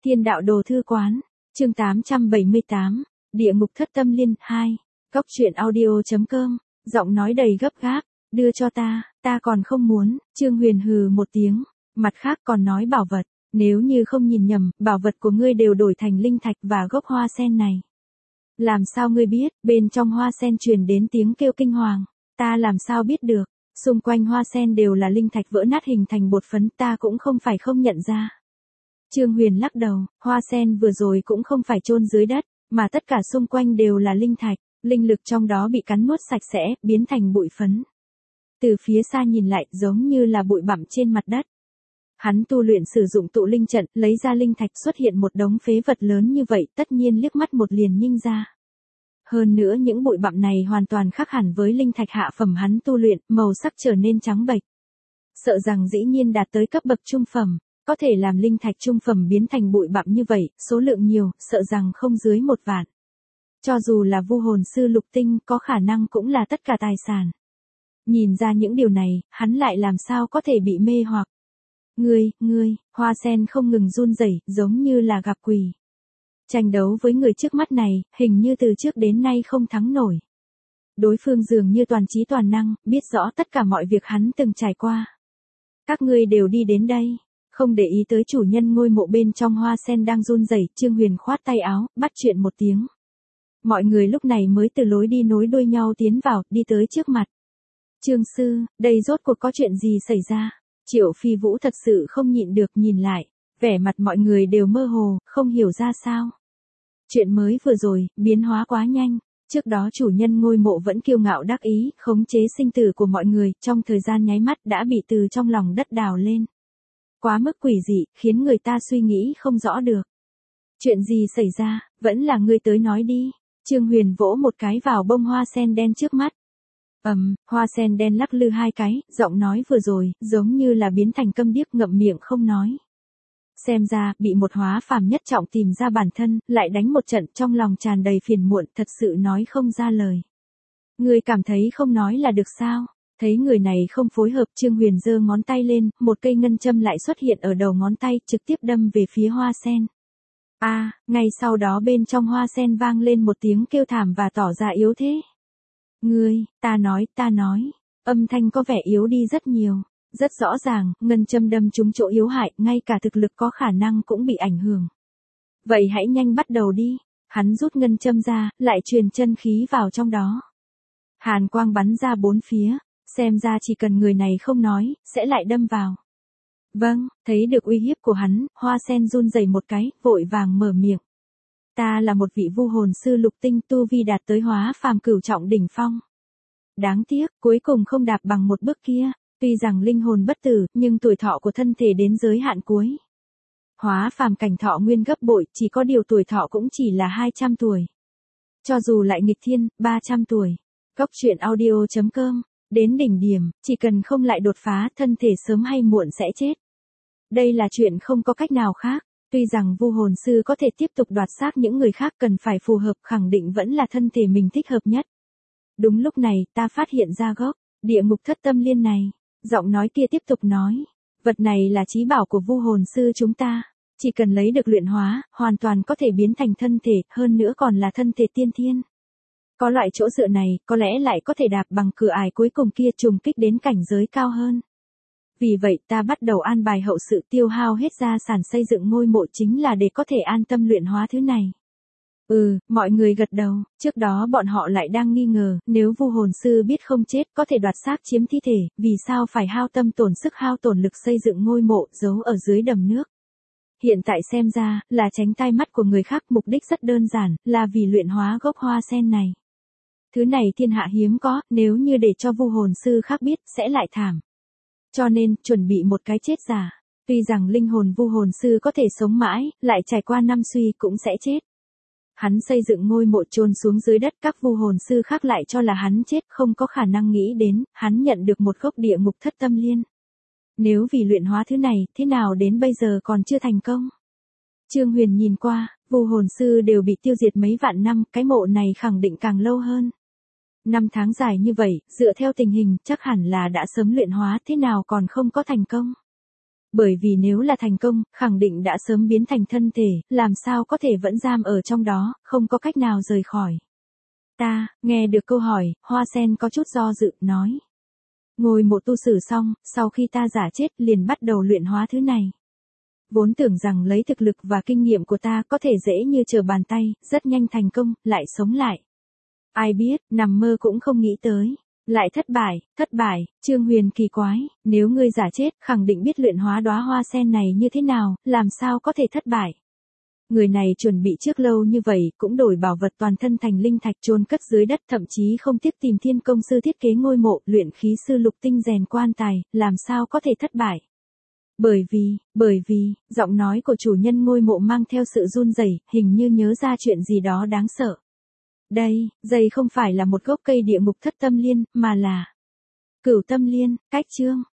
Thiên đạo đồ thư quán, chương 878, địa ngục thất tâm liên 2, góc truyện audio.com, giọng nói đầy gấp gáp, đưa cho ta còn không muốn, Trương Huyền hừ một tiếng, mặt khác còn nói bảo vật, nếu như không nhìn nhầm, bảo vật của ngươi đều đổi thành linh thạch và gốc hoa sen này. Làm sao ngươi biết, bên trong hoa sen truyền đến tiếng kêu kinh hoàng, ta làm sao biết được, xung quanh hoa sen đều là linh thạch vỡ nát hình thành bột phấn, ta cũng không phải không nhận ra. Trương Huyền lắc đầu, hoa sen vừa rồi cũng không phải chôn dưới đất, mà tất cả xung quanh đều là linh thạch, linh lực trong đó bị cắn nuốt sạch sẽ, biến thành bụi phấn. Từ phía xa nhìn lại giống như là bụi bặm trên mặt đất. Hắn tu luyện sử dụng tụ linh trận, lấy ra linh thạch xuất hiện một đống phế vật lớn như vậy, tất nhiên liếc mắt một liền nhìn ra. Hơn nữa những bụi bặm này hoàn toàn khác hẳn với linh thạch hạ phẩm hắn tu luyện, màu sắc trở nên trắng bệch. Sợ rằng dĩ nhiên đạt tới cấp bậc trung phẩm, có thể làm linh thạch trung phẩm biến thành bụi bặm như vậy, số lượng nhiều, sợ rằng không dưới 1 vạn. Cho dù là vu hồn sư lục tinh, có khả năng cũng là tất cả tài sản. Nhìn ra những điều này, hắn lại làm sao có thể bị mê hoặc. Ngươi, hoa sen không ngừng run rẩy, giống như là gặp quỷ. Tranh đấu với người trước mắt này, hình như từ trước đến nay không thắng nổi. Đối phương dường như toàn trí toàn năng, biết rõ tất cả mọi việc hắn từng trải qua. Các ngươi đều đi đến đây, không để ý tới chủ nhân ngôi mộ bên trong hoa sen đang run rẩy, Trương Huyền khoát tay áo, bắt chuyện một tiếng. Mọi người lúc này mới từ lối đi nối đuôi nhau tiến vào, đi tới trước mặt. Trương sư, đây rốt cuộc có chuyện gì xảy ra? Triệu Phi Vũ thật sự không nhịn được nhìn lại, vẻ mặt mọi người đều mơ hồ, không hiểu ra sao. Chuyện mới vừa rồi, biến hóa quá nhanh, trước đó chủ nhân ngôi mộ vẫn kiêu ngạo đắc ý, khống chế sinh tử của mọi người, trong thời gian nháy mắt đã bị từ trong lòng đất đào lên. Quá mức quỷ dị, khiến người ta suy nghĩ không rõ được. Chuyện gì xảy ra, vẫn là ngươi tới nói đi. Trương Huyền vỗ một cái vào bông hoa sen đen trước mắt. Hoa sen đen lắc lư 2 cái, giọng nói vừa rồi, giống như là biến thành câm điếc ngậm miệng không nói. Xem ra, bị một hóa phàm nhất trọng tìm ra bản thân, lại đánh một trận trong lòng tràn đầy phiền muộn, thật sự nói không ra lời. Ngươi cảm thấy không nói là được sao? Thấy người này không phối hợp, Trương Huyền giơ ngón tay lên, một cây ngân châm lại xuất hiện ở đầu ngón tay, trực tiếp đâm về phía hoa sen. Ngay sau đó bên trong hoa sen vang lên một tiếng kêu thảm và tỏ ra yếu thế. Ngươi, ta nói, âm thanh có vẻ yếu đi rất nhiều, rất rõ ràng, ngân châm đâm trúng chỗ yếu hại, ngay cả thực lực có khả năng cũng bị ảnh hưởng. Vậy hãy nhanh bắt đầu đi, hắn rút ngân châm ra, lại truyền chân khí vào trong đó. Hàn quang bắn ra 4 phía, xem ra chỉ cần người này không nói, sẽ lại đâm vào. Vâng, thấy được uy hiếp của hắn, hoa sen run rẩy một cái, vội vàng mở miệng. Ta là một vị vu hồn sư lục tinh, tu vi đạt tới hóa phàm cửu trọng đỉnh phong. Đáng tiếc, cuối cùng không đạp bằng một bước kia, tuy rằng linh hồn bất tử, nhưng tuổi thọ của thân thể đến giới hạn cuối. Hóa phàm cảnh thọ nguyên gấp bội, chỉ có điều tuổi thọ cũng chỉ là 200 tuổi. Cho dù lại nghịch thiên, 300 tuổi. Góc truyện audio.com, đến đỉnh điểm, chỉ cần không lại đột phá, thân thể sớm hay muộn sẽ chết. Đây là chuyện không có cách nào khác. Tuy rằng vu hồn sư có thể tiếp tục đoạt xác những người khác, cần phải phù hợp, khẳng định vẫn là thân thể mình thích hợp nhất. Đúng lúc này, ta phát hiện ra gốc địa ngục thất tâm liên này. Giọng nói kia tiếp tục nói, vật này là chí bảo của vu hồn sư chúng ta, chỉ cần lấy được luyện hóa, hoàn toàn có thể biến thành thân thể, hơn nữa còn là thân thể tiên thiên. Có loại chỗ dựa này, có lẽ lại có thể đạp bằng cửa ải cuối cùng kia, trùng kích đến cảnh giới cao hơn. Vì vậy ta bắt đầu an bài hậu sự, tiêu hao hết gia sản xây dựng ngôi mộ chính là để có thể an tâm luyện hóa thứ này. Mọi người gật đầu, trước đó bọn họ lại đang nghi ngờ, nếu vu hồn sư biết không chết có thể đoạt xác chiếm thi thể, vì sao phải hao tâm tổn sức hao tổn lực xây dựng ngôi mộ giấu ở dưới đầm nước. Hiện tại xem ra, là tránh tai mắt của người khác, mục đích rất đơn giản, là vì luyện hóa gốc hoa sen này. Thứ này thiên hạ hiếm có, nếu như để cho vu hồn sư khác biết, sẽ lại thảm. Cho nên, chuẩn bị một cái chết giả. Tuy rằng linh hồn vu hồn sư có thể sống mãi, lại trải qua năm suy cũng sẽ chết. Hắn xây dựng ngôi mộ chôn xuống dưới đất, các vu hồn sư khác lại cho là hắn chết, không có khả năng nghĩ đến, hắn nhận được một gốc địa ngục thất tâm liên. Nếu vì luyện hóa thứ này, thế nào đến bây giờ còn chưa thành công? Trương Huyền nhìn qua, vu hồn sư đều bị tiêu diệt mấy vạn năm, cái mộ này khẳng định càng lâu hơn. 5 tháng dài như vậy, dựa theo tình hình, chắc hẳn là đã sớm luyện hóa, thế nào còn không có thành công. Bởi vì nếu là thành công, khẳng định đã sớm biến thành thân thể, làm sao có thể vẫn giam ở trong đó, không có cách nào rời khỏi. Ta, nghe được câu hỏi, Hoa Sen có chút do dự, nói. Ngôi mộ tu sử xong, sau khi ta giả chết liền bắt đầu luyện hóa thứ này. Vốn tưởng rằng lấy thực lực và kinh nghiệm của ta có thể dễ như trở bàn tay, rất nhanh thành công, lại sống lại. Ai biết, nằm mơ cũng không nghĩ tới. Lại thất bại, Trương Huyền kỳ quái, nếu ngươi giả chết, khẳng định biết luyện hóa đóa hoa sen này như thế nào, làm sao có thể thất bại. Người này chuẩn bị trước lâu như vậy, cũng đổi bảo vật toàn thân thành linh thạch chôn cất dưới đất, thậm chí không tiếc tìm thiên công sư thiết kế ngôi mộ, luyện khí sư lục tinh rèn quan tài, làm sao có thể thất bại. Bởi vì, giọng nói của chủ nhân ngôi mộ mang theo sự run rẩy, hình như nhớ ra chuyện gì đó đáng sợ. Đây không phải là một gốc cây địa ngục thất tâm liên, mà là Cửu Tâm Liên, cách chương.